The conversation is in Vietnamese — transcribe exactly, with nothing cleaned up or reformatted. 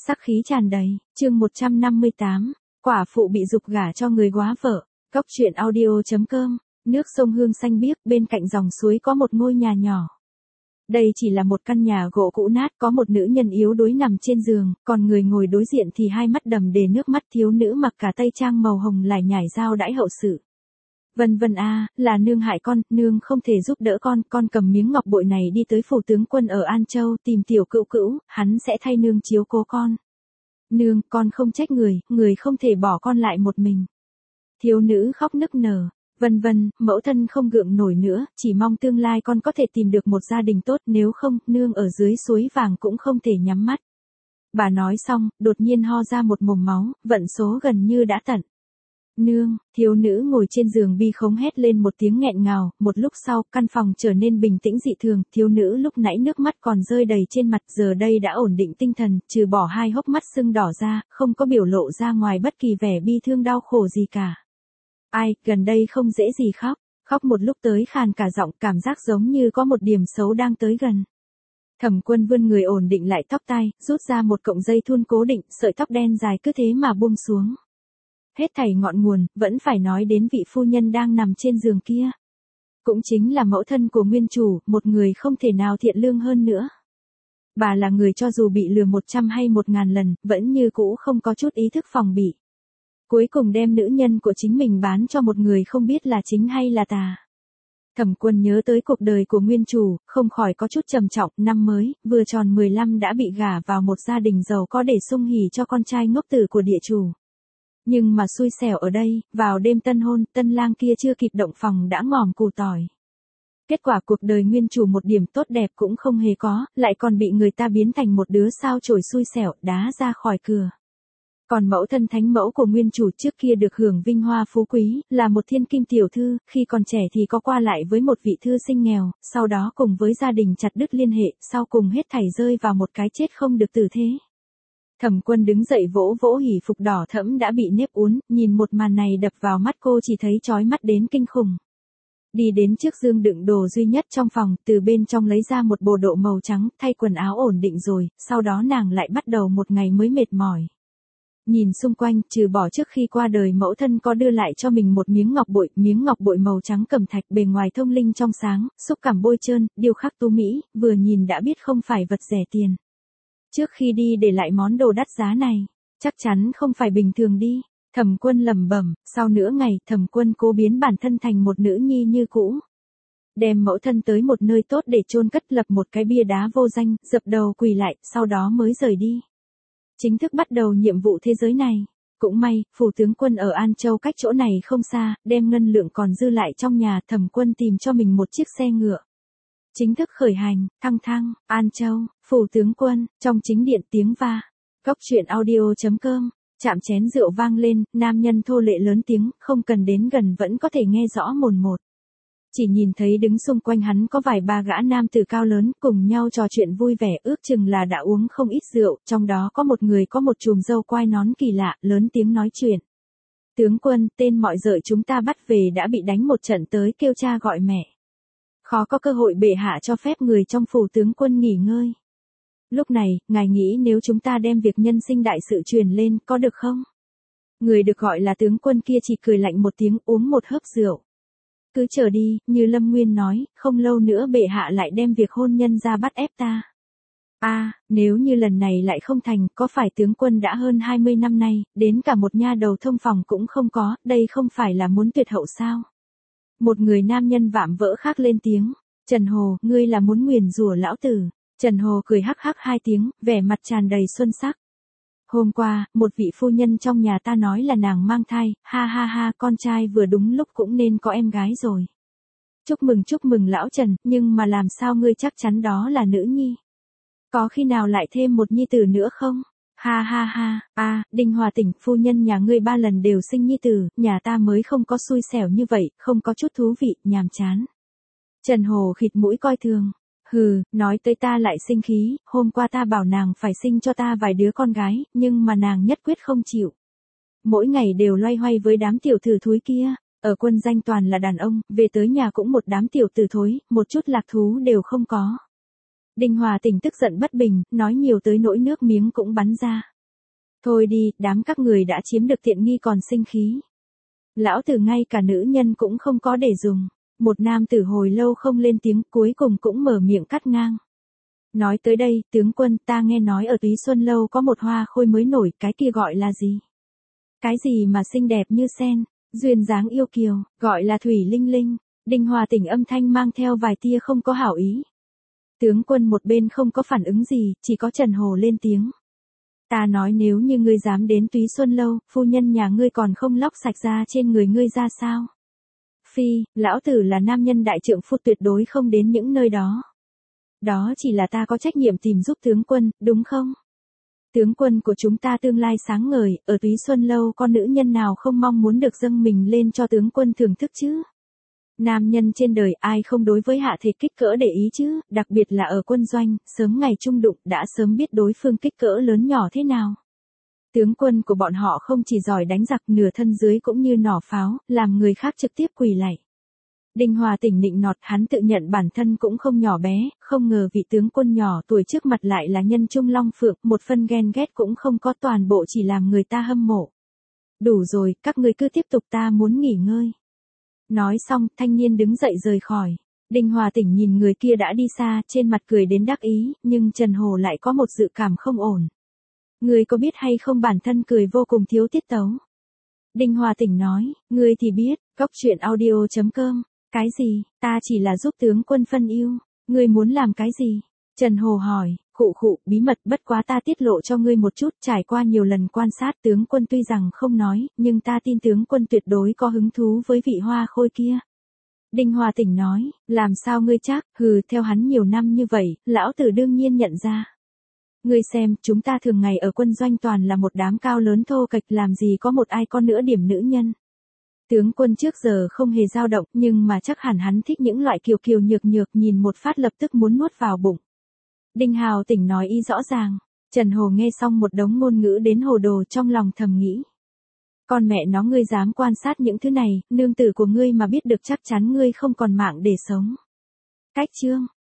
Sắc khí tràn đầy, chương một trăm năm mươi tám, quả phụ bị giục gả cho người góa vợ. Cốc truyện audio chấm com, nước sông Hương xanh biếc, bên cạnh dòng suối có một ngôi nhà nhỏ. Đây chỉ là một căn nhà gỗ cũ nát, có một nữ nhân yếu đuối nằm trên giường, còn người ngồi đối diện thì hai mắt đầm đìa nước mắt. Thiếu nữ mặc cả tây trang màu hồng lải nhải giao đãi hậu sự. Vân vân a, là nương hại con, nương không thể giúp đỡ con, con cầm miếng ngọc bội này đi tới phủ tướng quân ở An Châu tìm tiểu cữu cữu, hắn sẽ thay nương chiếu cố con. Nương, con không trách người, người không thể bỏ con lại một mình. Thiếu nữ khóc nức nở. Vân vân, mẫu thân không gượng nổi nữa, chỉ mong tương lai con có thể tìm được một gia đình tốt, nếu không, nương ở dưới suối vàng cũng không thể nhắm mắt. Bà nói xong, đột nhiên ho ra một mồm máu, vận số gần như đã tận. Nương, thiếu nữ ngồi trên giường bi khống hét lên một tiếng nghẹn ngào, một lúc sau, căn phòng trở nên bình tĩnh dị thường, thiếu nữ lúc nãy nước mắt còn rơi đầy trên mặt, giờ đây đã ổn định tinh thần, trừ bỏ hai hốc mắt sưng đỏ ra, không có biểu lộ ra ngoài bất kỳ vẻ bi thương đau khổ gì cả. Ai, gần đây không dễ gì khóc, khóc một lúc tới khàn cả giọng, cảm giác giống như có một điểm xấu đang tới gần. Thẩm Quân vươn người ổn định lại tóc tai, rút ra một cọng dây thun cố định, sợi tóc đen dài cứ thế mà buông xuống. Hết thảy ngọn nguồn, vẫn phải nói đến vị phu nhân đang nằm trên giường kia. Cũng chính là mẫu thân của nguyên chủ, một người không thể nào thiện lương hơn nữa. Bà là người cho dù bị lừa một trăm hay một ngàn lần, vẫn như cũ không có chút ý thức phòng bị. Cuối cùng đem nữ nhân của chính mình bán cho một người không biết là chính hay là tà. Thẩm Quân nhớ tới cuộc đời của nguyên chủ, không khỏi có chút trầm trọng, năm mới, vừa tròn mười lăm đã bị gả vào một gia đình giàu có để sung hỉ cho con trai ngốc tử của địa chủ. Nhưng mà xui xẻo ở đây, vào đêm tân hôn, tân lang kia chưa kịp động phòng đã ngòm củ tỏi. Kết quả cuộc đời nguyên chủ một điểm tốt đẹp cũng không hề có, lại còn bị người ta biến thành một đứa sao chổi xui xẻo, đá ra khỏi cửa. Còn mẫu thân thánh mẫu của nguyên chủ trước kia được hưởng vinh hoa phú quý, là một thiên kim tiểu thư, khi còn trẻ thì có qua lại với một vị thư sinh nghèo, sau đó cùng với gia đình chặt đứt liên hệ, sau cùng hết thảy rơi vào một cái chết không được tử thế. Thẩm Quân đứng dậy vỗ vỗ hỉ phục đỏ thẫm đã bị nếp uốn, nhìn một màn này đập vào mắt cô chỉ thấy chói mắt đến kinh khủng. Đi đến trước giường đựng đồ duy nhất trong phòng, từ bên trong lấy ra một bộ đồ màu trắng, thay quần áo ổn định rồi, sau đó nàng lại bắt đầu một ngày mới mệt mỏi. Nhìn xung quanh, trừ bỏ trước khi qua đời mẫu thân có đưa lại cho mình một miếng ngọc bội, miếng ngọc bội màu trắng cẩm thạch bề ngoài thông linh trong sáng, xúc cảm bôi trơn, điêu khắc tú mỹ, vừa nhìn đã biết không phải vật rẻ tiền. Trước khi đi để lại món đồ đắt giá này, chắc chắn không phải bình thường đi. Thẩm Quân lẩm bẩm, sau nửa ngày, Thẩm Quân cố biến bản thân thành một nữ nhi như cũ. Đem mẫu thân tới một nơi tốt để chôn cất, lập một cái bia đá vô danh, dập đầu quỳ lại, sau đó mới rời đi. Chính thức bắt đầu nhiệm vụ thế giới này. Cũng may, phủ tướng quân ở An Châu cách chỗ này không xa, đem ngân lượng còn dư lại trong nhà, Thẩm Quân tìm cho mình một chiếc xe ngựa. Chính thức khởi hành, thăng thăng, An Châu, phủ tướng quân, trong chính điện tiếng va. Cốc truyện audio chấm com, chạm chén rượu vang lên, nam nhân thô lệ lớn tiếng, không cần đến gần vẫn có thể nghe rõ mồn một. Chỉ nhìn thấy đứng xung quanh hắn có vài ba gã nam tử cao lớn, cùng nhau trò chuyện vui vẻ, ước chừng là đã uống không ít rượu, trong đó có một người có một chùm râu quai nón kỳ lạ, lớn tiếng nói chuyện. Tướng quân, tên mọi dợi chúng ta bắt về đã bị đánh một trận tới kêu cha gọi mẹ. Khó có cơ hội bệ hạ cho phép người trong phủ tướng quân nghỉ ngơi. Lúc này, ngài nghĩ nếu chúng ta đem việc nhân sinh đại sự truyền lên, có được không? Người được gọi là tướng quân kia chỉ cười lạnh một tiếng, uống một hớp rượu. Cứ chờ đi, như Lâm Nguyên nói, không lâu nữa bệ hạ lại đem việc hôn nhân ra bắt ép ta. A, à, nếu như lần này lại không thành, có phải tướng quân đã hơn hai mươi năm nay, đến cả một nha đầu thông phòng cũng không có, đây không phải là muốn tuyệt hậu sao? Một người nam nhân vạm vỡ khác lên tiếng, Trần Hồ, ngươi là muốn nguyền rủa lão tử. Trần Hồ cười hắc hắc hai tiếng, vẻ mặt tràn đầy xuân sắc. Hôm qua, một vị phu nhân trong nhà ta nói là nàng mang thai, ha ha ha, con trai vừa đúng lúc cũng nên có em gái rồi. Chúc mừng chúc mừng lão Trần, nhưng mà làm sao ngươi chắc chắn đó là nữ nhi? Có khi nào lại thêm một nhi tử nữa không? Ha ha ha, a, à, Đinh Hòa Tỉnh, phu nhân nhà ngươi ba lần đều sinh nhi tử, nhà ta mới không có xui xẻo như vậy, không có chút thú vị, nhàm chán. Trần Hồ khịt mũi coi thường. Hừ, nói tới ta lại sinh khí, hôm qua ta bảo nàng phải sinh cho ta vài đứa con gái, nhưng mà nàng nhất quyết không chịu. Mỗi ngày đều loay hoay với đám tiểu tử thúi kia, ở quân danh toàn là đàn ông, về tới nhà cũng một đám tiểu tử thối, một chút lạc thú đều không có. Đinh Hòa Tỉnh tức giận bất bình, nói nhiều tới nỗi nước miếng cũng bắn ra. Thôi đi, đám các người đã chiếm được tiện nghi còn sinh khí. Lão tử ngay cả nữ nhân cũng không có để dùng. Một nam tử hồi lâu không lên tiếng, cuối cùng cũng mở miệng cắt ngang. Nói tới đây, tướng quân, ta nghe nói ở Túy Xuân Lâu có một hoa khôi mới nổi, cái kia gọi là gì? Cái gì mà xinh đẹp như sen, duyên dáng yêu kiều, gọi là Thủy Linh Linh. Đinh Hòa Tỉnh âm thanh mang theo vài tia không có hảo ý. Tướng quân một bên không có phản ứng gì, chỉ có Trần Hồ lên tiếng. Ta nói nếu như ngươi dám đến Túy Xuân Lâu, phu nhân nhà ngươi còn không lóc sạch ra trên người ngươi ra sao? Phi, lão tử là nam nhân đại trượng phu tuyệt đối không đến những nơi đó. Đó chỉ là ta có trách nhiệm tìm giúp tướng quân, đúng không? Tướng quân của chúng ta tương lai sáng ngời, ở Túy Xuân Lâu con nữ nhân nào không mong muốn được dâng mình lên cho tướng quân thưởng thức chứ? Nam nhân trên đời ai không đối với hạ thể kích cỡ để ý chứ, đặc biệt là ở quân doanh, sớm ngày chung đụng đã sớm biết đối phương kích cỡ lớn nhỏ thế nào. Tướng quân của bọn họ không chỉ giỏi đánh giặc, nửa thân dưới cũng như nỏ pháo, làm người khác trực tiếp quỳ lạy. Đinh Hòa Tỉnh nịnh nọt, hắn tự nhận bản thân cũng không nhỏ bé, không ngờ vị tướng quân nhỏ tuổi trước mặt lại là nhân trung long phượng, một phân ghen ghét cũng không có, toàn bộ chỉ làm người ta hâm mộ. Đủ rồi, các ngươi cứ tiếp tục, ta muốn nghỉ ngơi. Nói xong, thanh niên đứng dậy rời khỏi. Đinh Hòa Tỉnh nhìn người kia đã đi xa, trên mặt cười đến đắc ý, nhưng Trần Hồ lại có một dự cảm không ổn. Ngươi có biết hay không bản thân cười vô cùng thiếu tiết tấu. Đinh Hòa Tỉnh nói, ngươi thì biết, góc truyện audio chấm com. Cái gì, ta chỉ là giúp tướng quân phân ưu, ngươi muốn làm cái gì? Trần Hồ hỏi, khụ khụ, bí mật, bất quá ta tiết lộ cho ngươi một chút, trải qua nhiều lần quan sát tướng quân tuy rằng không nói, nhưng ta tin tướng quân tuyệt đối có hứng thú với vị hoa khôi kia. Đinh Hòa Tỉnh nói, làm sao ngươi chắc, hừ, theo hắn nhiều năm như vậy, lão tử đương nhiên nhận ra. Ngươi xem, chúng ta thường ngày ở quân doanh toàn là một đám cao lớn thô kệch, làm gì có một ai con nữa điểm nữ nhân. Tướng quân trước giờ không hề dao động, nhưng mà chắc hẳn hắn thích những loại kiều kiều nhược nhược, nhìn một phát lập tức muốn nuốt vào bụng. Đinh Hào Tỉnh nói y rõ ràng. Trần Hồ nghe xong một đống ngôn ngữ đến hồ đồ, trong lòng thầm nghĩ. Con mẹ nó, ngươi dám quan sát những thứ này, nương tử của ngươi mà biết được chắc chắn ngươi không còn mạng để sống. Cách chương